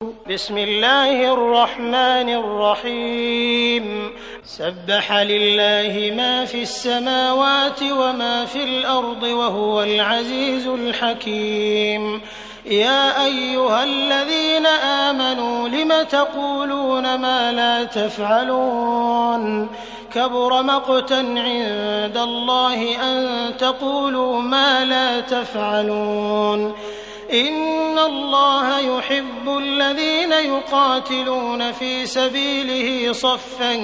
بسم الله الرحمن الرحيم سبح لله ما في السماوات وما في الأرض وهو العزيز الحكيم يا أيها الذين آمنوا لم تقولون ما لا تفعلون كبر مقتا عند الله أن تقولوا ما لا تفعلون إن الله يحب الذين يقاتلون في سبيله صفا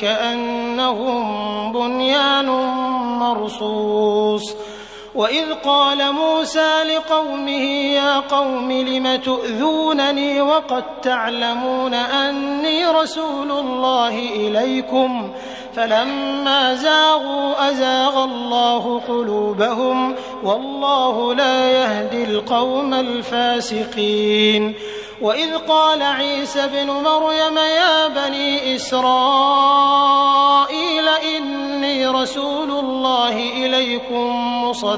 كأنهم بنيان مرصوص وإذ قال موسى لقومه يا قوم لم تؤذونني وقد تعلمون أني رسول الله إليكم فلما زاغوا أزاغ الله قلوبهم والله لا يهدي القوم الفاسقين وإذ قال عيسى ابن مريم يا بني إسرائيل إني رسول الله إليكم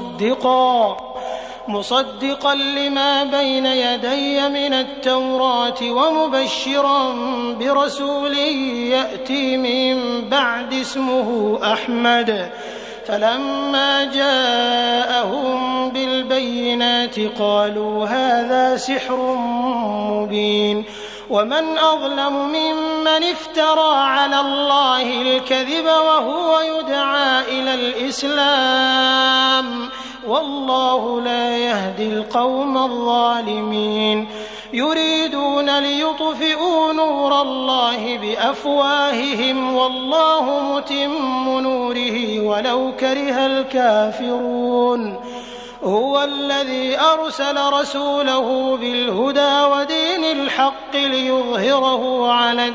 مصدقا لما بين يدي من التوراة ومبشرا برسول يأتي من بعد اسمه أحمد فلما جاءهم بالبينات قالوا هذا سحر مبين ومن أظلم ممن افترى على الله الكذب وهو يدعى إلى الإسلام والله لا يهدي القوم الظالمين يريدون ليطفئوا نور الله بأفواههم والله متم نوره ولو كره الكافرون هو الذي أرسل رسوله بالهدى ودين الحق ليظهره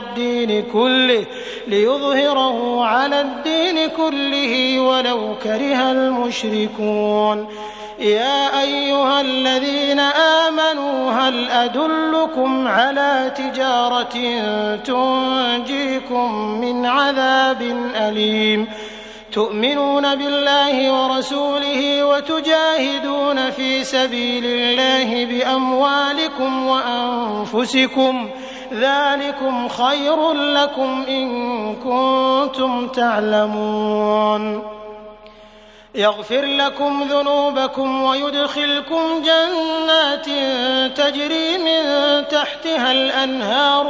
على الدين كله ولو كره المشركون يا أيها الذين آمنوا هل أدلكم على تجارة تنجيكم من عذاب أليم تؤمنون بالله ورسوله وتجاهدون في سبيل الله بأموالكم وأنفسكم ذلكم خير لكم إن كنتم تعلمون يغفر لكم ذنوبكم ويدخلكم جنات تجري من تحتها الأنهار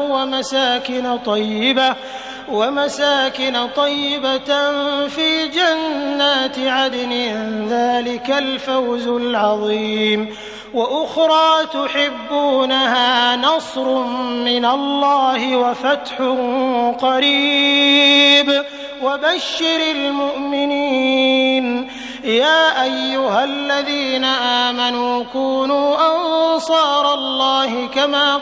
ومساكن طيبة في جنات عدن ذلك الفوز العظيم وأخرى تحبونها نصر من الله وفتح قريب وبشر المؤمنين يا أيها الذين آمنوا كونوا أنصار الله كما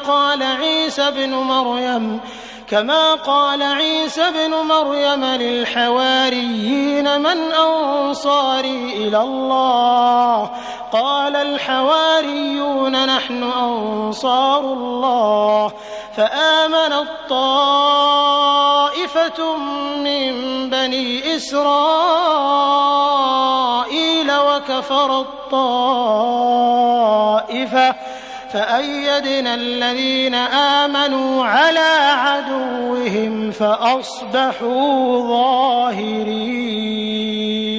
قال عيسى بن مريم للحواريين من أنصاري إلى الله قال الحواريون نحن أنصار الله فآمنت طائفة من بني إسرائيل وكفرت طائفة فأيدنا الذين آمنوا على عدوهم فأصبحوا ظاهرين.